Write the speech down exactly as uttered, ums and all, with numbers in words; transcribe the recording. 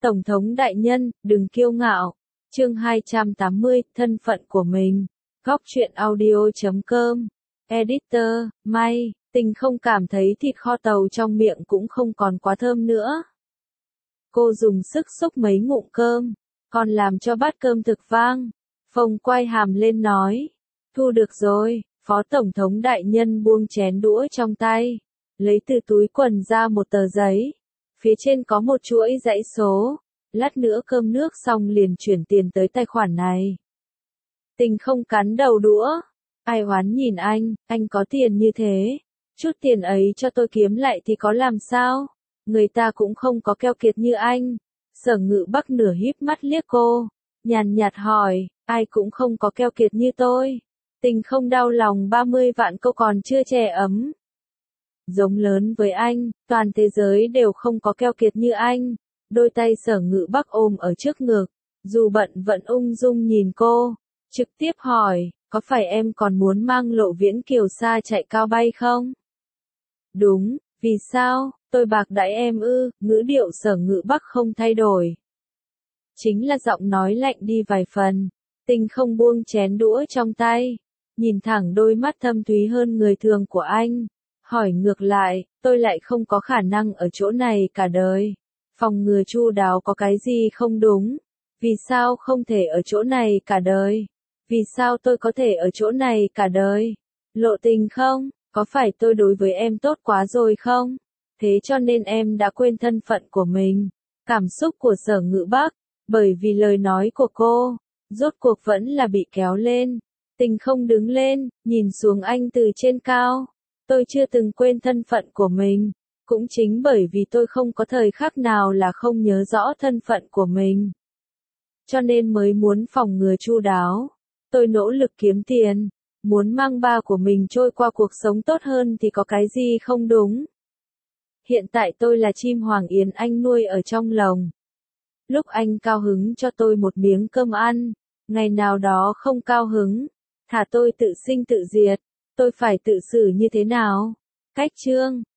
Tổng thống đại nhân, đừng kiêu ngạo. Chương hai trăm tám mươi, thân phận của mình. Góc truyện audio chấm com. Editor, May, Tình không cảm thấy thịt kho tàu trong miệng cũng không còn quá thơm nữa. Cô dùng sức xúc mấy ngụm cơm, còn làm cho bát cơm thực vang. Phồng quay hàm lên nói. Thu được rồi, Phó Tổng thống đại nhân buông chén đũa trong tay. Lấy từ túi quần ra một tờ giấy. Phía trên có một chuỗi dãy số. Lát nữa cơm nước xong liền chuyển tiền tới tài khoản này. Tình không cắn đầu đũa. Ai oán nhìn anh, anh có tiền như thế. Chút tiền ấy cho tôi kiếm lại thì có làm sao? Người ta cũng không có keo kiệt như anh. Sở Ngự Bắc nửa híp mắt liếc cô. Nhàn nhạt hỏi, ai cũng không có keo kiệt như tôi. Tình không đau lòng ba mươi vạn câu còn chưa chè ấm. Giống lớn với anh, toàn thế giới đều không có keo kiệt như anh. Đôi tay Sở Ngự Bắc ôm ở trước ngực, dù bận vẫn ung dung nhìn cô, trực tiếp hỏi, có phải em còn muốn mang Lộ Viễn Kiều xa chạy cao bay không? Đúng, vì sao, tôi bạc đãi em ư, ngữ điệu Sở Ngự Bắc không thay đổi. Chính là giọng nói lạnh đi vài phần, Tình không buông chén đũa trong tay, nhìn thẳng đôi mắt thâm thúy hơn người thường của anh, hỏi ngược lại, tôi lại không có khả năng ở chỗ này cả đời. Phòng ngừa chu đáo có cái gì không đúng? Vì sao không thể ở chỗ này cả đời? Vì sao tôi có thể ở chỗ này cả đời? Lộ Tình không? Có phải tôi đối với em tốt quá rồi không? Thế cho nên em đã quên thân phận của mình. Cảm xúc của Sở Ngự Bắc, bởi vì lời nói của cô, rốt cuộc vẫn là bị kéo lên. Tình không đứng lên, nhìn xuống anh từ trên cao. Tôi chưa từng quên thân phận của mình. Cũng chính bởi vì tôi không có thời khắc nào là không nhớ rõ thân phận của mình. Cho nên mới muốn phòng ngừa chu đáo. Tôi nỗ lực kiếm tiền, muốn mang ba của mình trôi qua cuộc sống tốt hơn thì có cái gì không đúng. Hiện tại tôi là chim hoàng yến anh nuôi ở trong lồng. Lúc anh cao hứng cho tôi một miếng cơm ăn, ngày nào đó không cao hứng, thả tôi tự sinh tự diệt, tôi phải tự xử như thế nào? Cách chương